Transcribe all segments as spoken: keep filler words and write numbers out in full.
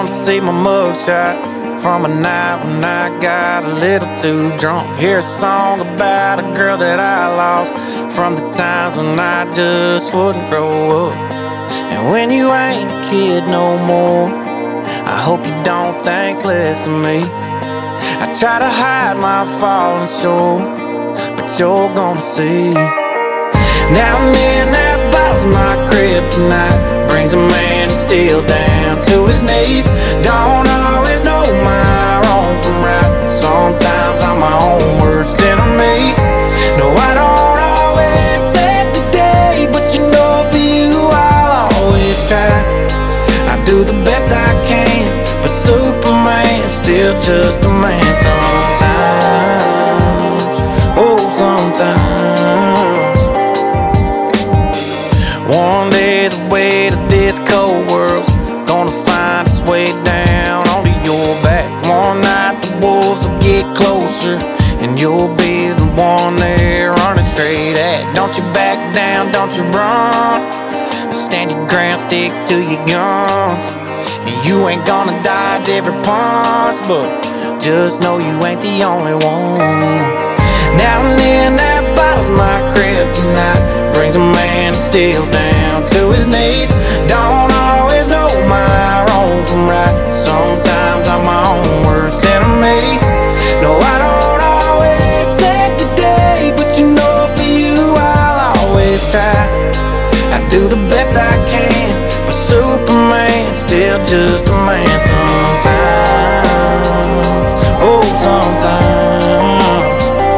to see my mugshot from a night when I got a little too drunk. Hear a song about a girl that I lost from the times when I just wouldn't grow up. And when you ain't a kid no more, I hope you don't think less of me. I try to hide my falling shore, but you're gonna see. Now and then that bottle's my kryptonite, brings a man still down to his knees. Don't always know my wrong from right, sometimes I'm my own worst enemy. No, I don't always save the day, but you know for you I'll always try. I do the best I can, but Superman's still just a man sometimes. Oh, sometimes. One day the weight of this cold world's gonna find its way down onto your back. One night the wolves will get closer, and you'll be the one they're running straight at. Don't you back down, don't you run. Stand your ground, stick to your guns. You ain't gonna dodge every punch, but just know you ain't the only one. Now and then that bottle's my kryptonite, brings a man still down to his knees. Don't always know my wrong from right, sometimes I'm my own worst enemy. No, I don't always save the day, but you know for you I'll always try. I do the best I can, but Superman's still just a man sometimes. Oh, sometimes.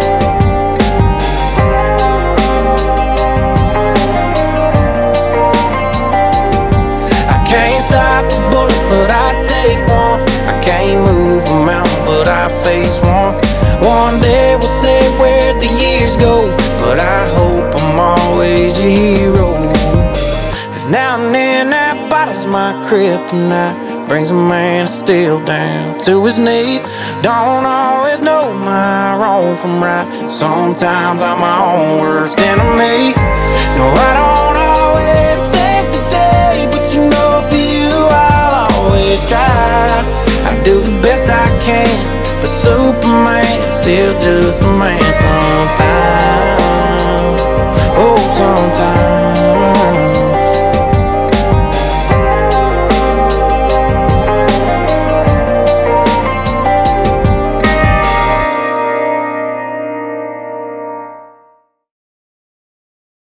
I can't stop a bullet, but I take one. I can't move a mountain, but I face one. One day we'll say where the years go, but I hope I'm always your hero. Now and then that bottle's my kryptonite, brings a man still down to his knees. Don't always know my wrong from right, sometimes I'm my own worst enemy. No, I don't always save the day, but you know for you I'll always try. I do the best I can, but Superman's still just a man sometimes. Oh, sometimes.